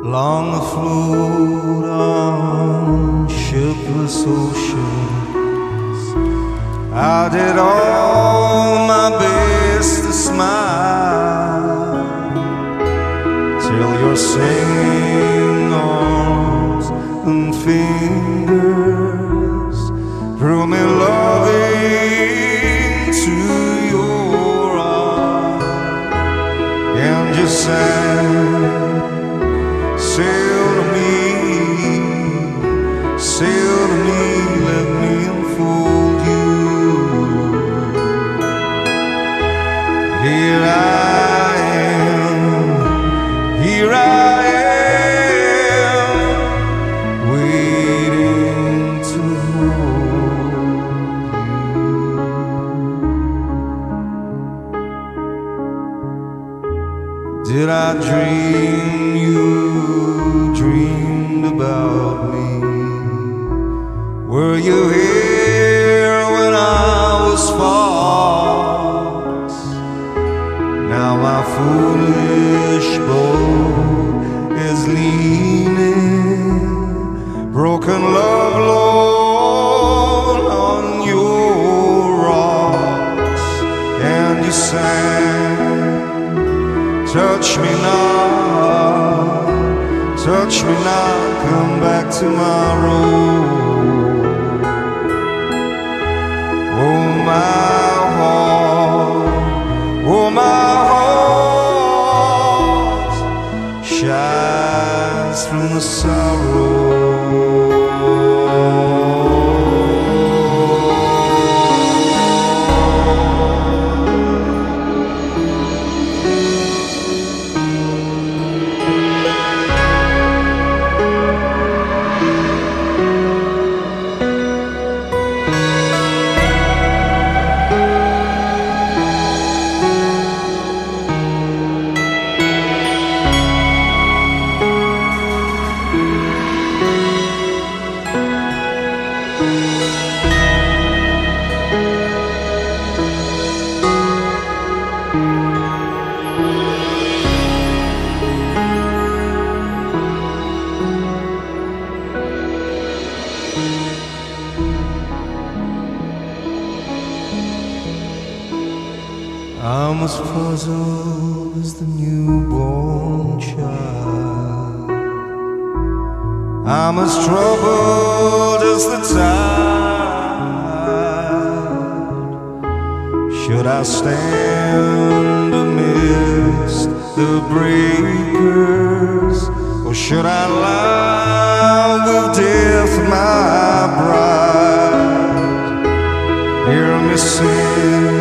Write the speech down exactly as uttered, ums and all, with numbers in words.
long afloat on shipless oceans. I did all my best to smile till your singing arms and fingers drew me loving to your arms, and you sang, sail to me, sail to me, let me enfold you. Here I am, here I am, waiting to hold you. Did I dream you dreamed about me? Were you here when I was false? Now my foolish boat is leaning, broken love alone on your rocks, and you sang, touch me not, touch me not, come back to my road. Oh my heart, oh my heart shines from the sorrow. I'm as puzzled as the newborn child, I'm as troubled as the tide. Should I stand amidst the breakers, or should I lie with death my bride? Hear me sing,